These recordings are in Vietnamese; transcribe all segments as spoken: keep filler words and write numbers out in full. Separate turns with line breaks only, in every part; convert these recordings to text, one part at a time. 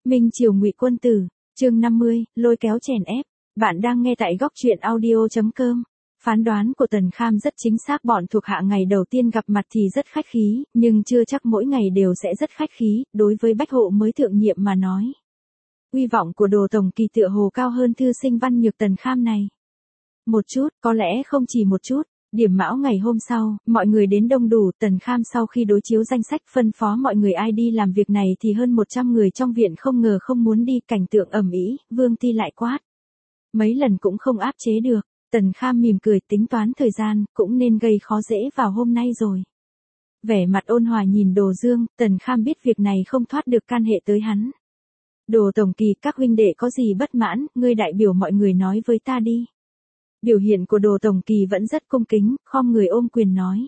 Minh Triều Ngụy Quân Tử, chương năm mươi, lôi kéo chèn ép. Bạn đang nghe tại góc truyện audio chấm com. Phán đoán của Tần Kham rất chính xác, bọn thuộc hạ ngày đầu tiên gặp mặt thì rất khách khí, nhưng chưa chắc mỗi ngày đều sẽ rất khách khí, đối với bách hộ mới thượng nhiệm mà nói. Uy vọng của Đồ Tổng Kỳ tựa hồ cao hơn thư sinh Văn Nhược Tần Kham này. Một chút, có lẽ không chỉ một chút. Điểm mão ngày hôm sau, mọi người đến đông đủ, Tần Kham sau khi đối chiếu danh sách phân phó mọi người ai đi làm việc này thì hơn một trăm người trong viện không ngờ không muốn đi, cảnh tượng ầm ĩ, Vương Ti lại quát. Mấy lần cũng không áp chế được, Tần Kham mỉm cười tính toán thời gian, cũng nên gây khó dễ vào hôm nay rồi. Vẻ mặt ôn hòa nhìn Đồ Dương, Tần Kham biết việc này không thoát được can hệ tới hắn. Đồ Tổng Kỳ, các huynh đệ có gì bất mãn, ngươi đại biểu mọi người nói với ta đi. Biểu hiện của Đồ Tổng Kỳ vẫn rất cung kính, khom người ôm quyền nói.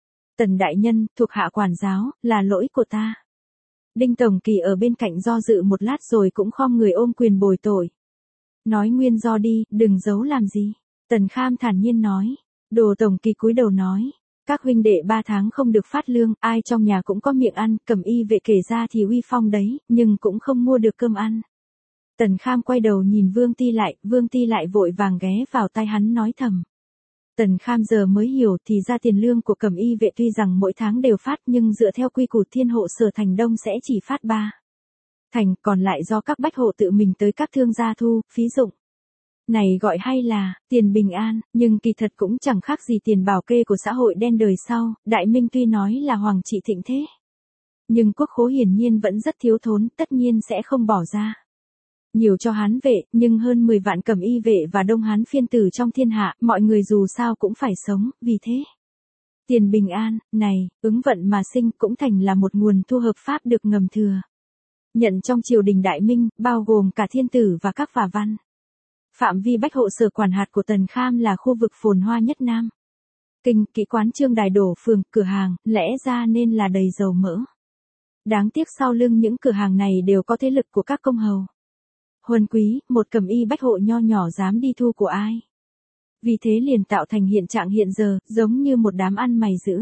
Tần đại nhân, thuộc hạ quản giáo, là lỗi của ta. Đinh Tổng Kỳ ở bên cạnh do dự một lát rồi cũng khom người ôm quyền bồi tội. Nói nguyên do đi, đừng giấu làm gì. Tần Kham thản nhiên nói. Đồ Tổng Kỳ cúi đầu nói. Các huynh đệ ba tháng không được phát lương, ai trong nhà cũng có miệng ăn, Cẩm Y vệ kể ra thì uy phong đấy, nhưng cũng không mua được cơm ăn. Tần Kham quay đầu nhìn Vương Ti lại, Vương Ti lại vội vàng ghé vào tai hắn nói thầm. Tần Kham giờ mới hiểu thì ra tiền lương của Cẩm Y vệ tuy rằng mỗi tháng đều phát nhưng dựa theo quy củ Thiên hộ Sở Thành Đông sẽ chỉ phát ba thành, còn lại do các bách hộ tự mình tới các thương gia thu, phí dụng. Này gọi hay là tiền bình an, nhưng kỳ thật cũng chẳng khác gì tiền bảo kê của xã hội đen đời sau. Đại Minh tuy nói là hoàng trị thịnh thế, nhưng quốc khố hiển nhiên vẫn rất thiếu thốn, tất nhiên sẽ không bỏ ra nhiều cho Hán vệ, nhưng hơn mười vạn Cẩm Y vệ và Đông Hán phiên tử trong thiên hạ, mọi người dù sao cũng phải sống, vì thế tiền bình an này, ứng vận mà sinh, cũng thành là một nguồn thu hợp pháp được ngầm thừa nhận trong triều đình Đại Minh, bao gồm cả thiên tử và các phả văn. Phạm vi bách hộ sở quản hạt của Tần Kham là khu vực phồn hoa nhất Nam Kinh, kỹ quán trương đài đổ phường, cửa hàng, lẽ ra nên là đầy dầu mỡ. Đáng tiếc sau lưng những cửa hàng này đều có thế lực của các công hầu. Huân quý, một Cẩm Y bách hộ nho nhỏ dám đi thu của ai. Vì thế liền tạo thành hiện trạng hiện giờ, giống như một đám ăn mày dữ.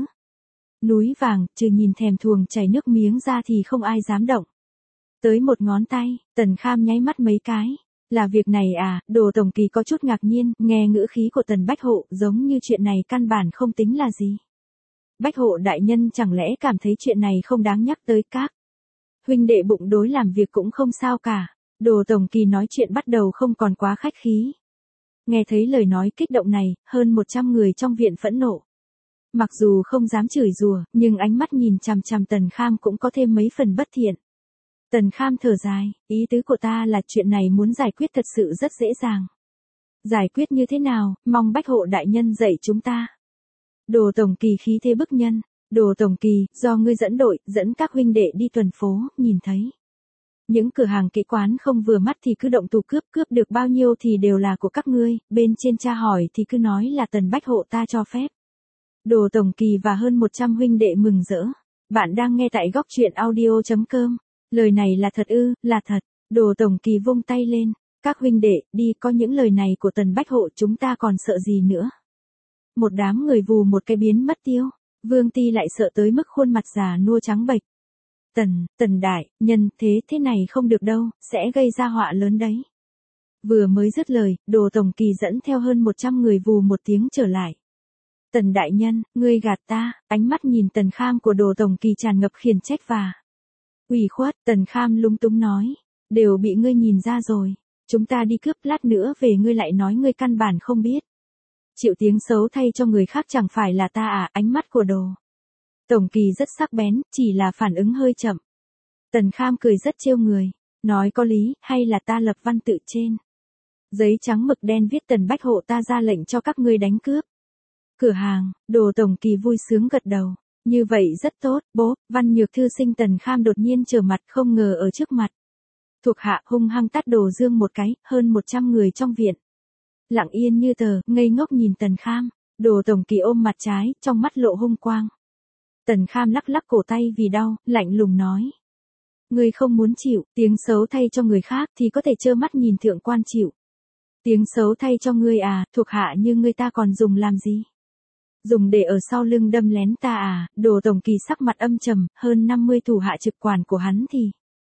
Núi vàng, trừ nhìn thèm thuồng chảy nước miếng ra thì không ai dám động. Tới một ngón tay, Tần Kham nháy mắt mấy cái. Là việc này à, Đồ Tổng Kỳ có chút ngạc nhiên, nghe ngữ khí của Tần Bách Hộ giống như chuyện này căn bản không tính là gì. Bách Hộ đại nhân chẳng lẽ cảm thấy chuyện này không đáng nhắc tới các huynh đệ bụng đối làm việc cũng không sao cả. Đồ Tổng Kỳ nói chuyện bắt đầu không còn quá khách khí. Nghe thấy lời nói kích động này, hơn một trăm người trong viện phẫn nộ. Mặc dù không dám chửi rủa, nhưng ánh mắt nhìn chằm chằm Tần Kham cũng có thêm mấy phần bất thiện. Tần Kham thở dài, ý tứ của ta là chuyện này muốn giải quyết thật sự rất dễ dàng. Giải quyết như thế nào, mong Bách Hộ đại nhân dạy chúng ta. Đồ Tổng Kỳ khí thế bức nhân. Đồ Tổng Kỳ, do ngươi dẫn đội, dẫn các huynh đệ đi tuần phố, nhìn thấy những cửa hàng kỹ quán không vừa mắt thì cứ động thủ cướp, cướp được bao nhiêu thì đều là của các ngươi, bên trên tra hỏi thì cứ nói là Tần Bách Hộ ta cho phép. Đồ Tổng Kỳ và hơn một trăm huynh đệ mừng rỡ. Bạn đang nghe tại góc truyện audio chấm com. Lời này là thật ư, là thật. Đồ Tổng Kỳ vung tay lên. Các huynh đệ, đi, có những lời này của Tần Bách Hộ chúng ta còn sợ gì nữa. Một đám người vù một cái biến mất tiêu. Vương Ti lại sợ tới mức khuôn mặt già nua trắng bệch. Tần, Tần đại nhân, thế thế này không được đâu, sẽ gây ra họa lớn đấy. Vừa mới dứt lời, Đồ Tổng Kỳ dẫn theo hơn một trăm người vù một tiếng trở lại. Tần đại nhân, ngươi gạt ta, ánh mắt nhìn Tần Kham của Đồ Tổng Kỳ tràn ngập khiển trách và ủy khuất. Tần Kham lúng túng nói, đều bị ngươi nhìn ra rồi, chúng ta đi cướp, lát nữa về ngươi lại nói ngươi căn bản không biết. Chịu tiếng xấu thay cho người khác chẳng phải là ta à, ánh mắt của Đồ Tổng Kỳ rất sắc bén, chỉ là phản ứng hơi chậm. Tần Kham cười rất trêu người, nói có lý, hay là ta lập văn tự trên giấy trắng mực đen viết Tần Bách Hộ ta ra lệnh cho các ngươi đánh cướp cửa hàng. Đồ Tổng Kỳ vui sướng gật đầu. Như vậy rất tốt, bố. Văn Nhược thư sinh Tần Kham đột nhiên trở mặt, không ngờ ở trước mặt thuộc hạ hung hăng tát Đồ Dương một cái, hơn một trăm người trong viện lặng yên như tờ, ngây ngốc nhìn Tần Kham. Đồ Tổng Kỳ ôm mặt trái, trong mắt lộ hung quang. Tần Kham lắc lắc cổ tay vì đau, lạnh lùng nói. Ngươi không muốn chịu, tiếng xấu thay cho người khác thì có thể trơ mắt nhìn thượng quan chịu. Tiếng xấu thay cho ngươi à, thuộc hạ như ngươi ta còn dùng làm gì? Dùng để ở sau lưng đâm lén ta à? Đồ Tổng Kỳ sắc mặt âm trầm, hơn năm mươi thủ hạ trực quản của hắn thì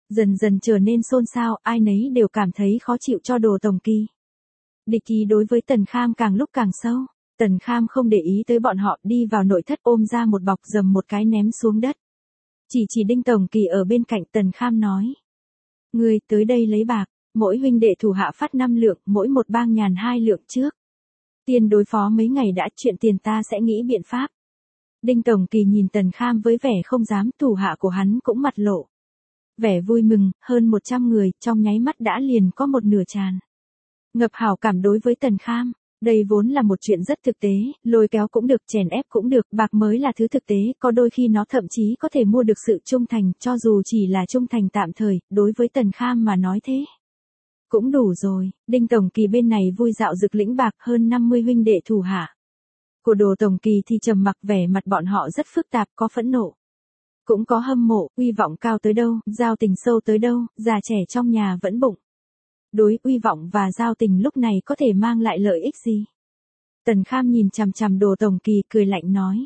Dần dần trở nên xôn xao, ai nấy đều cảm thấy khó chịu cho Đồ Tổng Kỳ. Địch ý đối với Tần Kham càng lúc càng sâu. Tần Kham không để ý tới bọn họ, đi vào nội thất ôm ra một bọc dầm một cái ném xuống đất. Chỉ chỉ Đinh Tổng Kỳ ở bên cạnh, Tần Kham nói. Ngươi tới đây lấy bạc, mỗi huynh đệ thủ hạ phát năm lượng, mỗi một bang nhàn hai lượng trước. Tiền đối phó mấy ngày đã, chuyện tiền ta sẽ nghĩ biện pháp. Đinh Tổng Kỳ nhìn Tần Kham với vẻ không dám, thủ hạ của hắn cũng mặt lộ vẻ vui mừng, hơn một trăm người, trong nháy mắt đã liền có một nửa tràn ngập hảo cảm đối với Tần Kham. Đây vốn là một chuyện rất thực tế, lôi kéo cũng được, chèn ép cũng được, bạc mới là thứ thực tế, có đôi khi nó thậm chí có thể mua được sự trung thành, cho dù chỉ là trung thành tạm thời, đối với Tần Kham mà nói thế cũng đủ rồi. Đinh Tổng Kỳ bên này vui dạo rực lĩnh bạc, hơn năm mươi huynh đệ thủ hạ của Đồ Tổng Kỳ thì trầm mặc, vẻ mặt bọn họ rất phức tạp, có phẫn nộ, cũng có hâm mộ, uy vọng cao tới đâu, giao tình sâu tới đâu, già trẻ trong nhà vẫn bụng đối, uy vọng và giao tình lúc này có thể mang lại lợi ích gì? Tần Kham nhìn chằm chằm Đồ Tổng Kỳ, cười lạnh nói.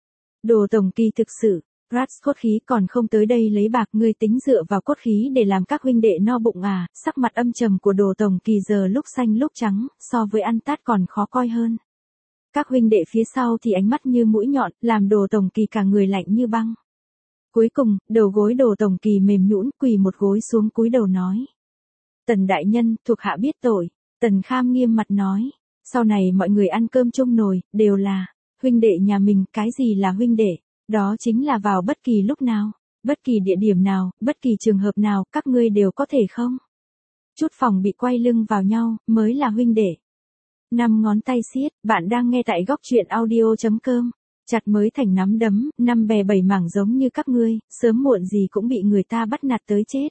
Đồ Tổng Kỳ thực sự, Rats cốt khí còn không tới đây lấy bạc, ngươi tính dựa vào cốt khí để làm các huynh đệ no bụng à? Sắc mặt âm trầm của Đồ Tổng Kỳ giờ lúc xanh lúc trắng, so với ăn tát còn khó coi hơn. Các huynh đệ phía sau thì ánh mắt như mũi nhọn, làm Đồ Tổng Kỳ cả người lạnh như băng. Cuối cùng, đầu gối Đồ Tổng Kỳ mềm nhũn, quỳ một gối xuống cúi đầu nói. Tần đại nhân, thuộc hạ biết tội. Tần Kham nghiêm mặt nói. Sau này mọi người ăn cơm chung nồi, đều là huynh đệ nhà mình. Cái gì là huynh đệ? Đó chính là vào bất kỳ lúc nào, bất kỳ địa điểm nào, bất kỳ trường hợp nào, các ngươi đều có thể không? Chút phòng bị quay lưng vào nhau, mới là huynh đệ. Năm ngón tay siết, bạn đang nghe tại góc truyện audio.com. Chặt mới thành nắm đấm, năm bè bảy mảng giống như các ngươi, sớm muộn gì cũng bị người ta bắt nạt tới chết.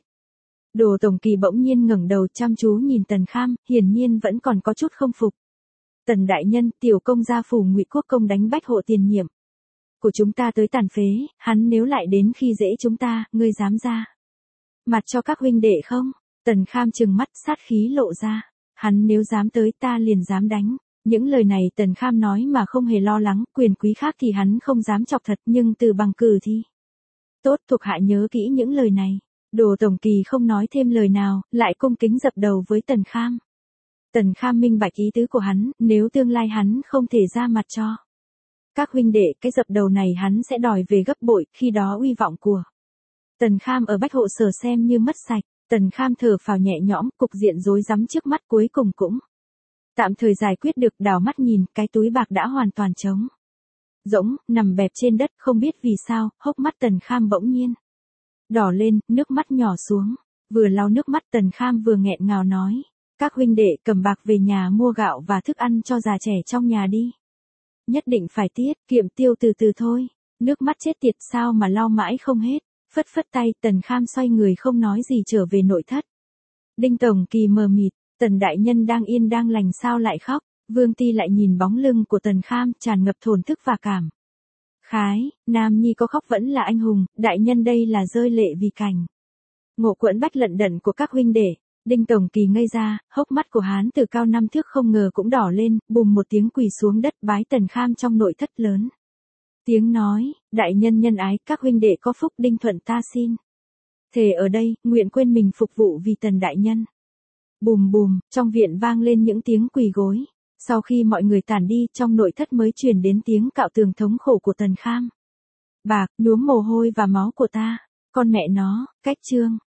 Đồ Tổng Kỳ bỗng nhiên ngẩng đầu chăm chú nhìn Tần Kham, hiển nhiên vẫn còn có chút không phục. Tần đại nhân, tiểu công gia phủ Ngụy Quốc công đánh bách hộ tiền nhiệm của chúng ta tới tàn phế, hắn nếu lại đến khi dễ chúng ta, ngươi dám ra mặt cho các huynh đệ không? Tần Kham trừng mắt, sát khí lộ ra. Hắn nếu dám tới, ta liền dám đánh. Những lời này Tần Kham nói mà không hề lo lắng, quyền quý khác thì hắn không dám chọc thật, nhưng từ bằng cử thì tốt, thuộc hạ nhớ kỹ những lời này. Đồ Tổng Kỳ không nói thêm lời nào, lại cung kính dập đầu với Tần Kham. Tần Kham minh bạch ý tứ của hắn, nếu tương lai hắn không thể ra mặt cho các huynh đệ, cái dập đầu này hắn sẽ đòi về gấp bội, khi đó uy vọng của Tần Kham ở bách hộ sở xem như mất sạch. Tần Kham thở phào nhẹ nhõm, cục diện rối rắm trước mắt cuối cùng cũng tạm thời giải quyết được, đảo mắt nhìn, cái túi bạc đã hoàn toàn trống rỗng, nằm bẹp trên đất, không biết vì sao, hốc mắt Tần Kham bỗng nhiên đỏ lên, nước mắt nhỏ xuống. Vừa lau nước mắt Tần Kham vừa nghẹn ngào nói. Các huynh đệ cầm bạc về nhà mua gạo và thức ăn cho già trẻ trong nhà đi. Nhất định phải tiết kiệm tiêu từ từ thôi. Nước mắt chết tiệt sao mà lau mãi không hết. Phất phất tay, Tần Kham xoay người không nói gì trở về nội thất. Đinh Tổng Kỳ mờ mịt, Tần đại nhân đang yên đang lành sao lại khóc. Vương Ti lại nhìn bóng lưng của Tần Kham, tràn ngập thổn thức và cảm khái. Nam nhi có khóc vẫn là anh hùng, đại nhân đây là rơi lệ vì cảnh ngộ quẫn bách lận đận của các huynh đệ. Đinh Tổng Kỳ ngây ra, hốc mắt của hắn từ cao năm thước không ngờ cũng đỏ lên, bùm một tiếng quỳ xuống đất bái Tần Kham trong nội thất lớn. Tiếng nói, đại nhân nhân ái, các huynh đệ có phúc, Đinh Thuận ta xin thề ở đây, nguyện quên mình phục vụ vì Tần đại nhân. Bùm bùm, trong viện vang lên những tiếng quỳ gối. Sau khi mọi người tản đi, trong nội thất mới truyền đến tiếng cạo tường thống khổ của Tần Kham. Bạc, nhuốm mồ hôi và máu của ta, con mẹ nó, cách chương.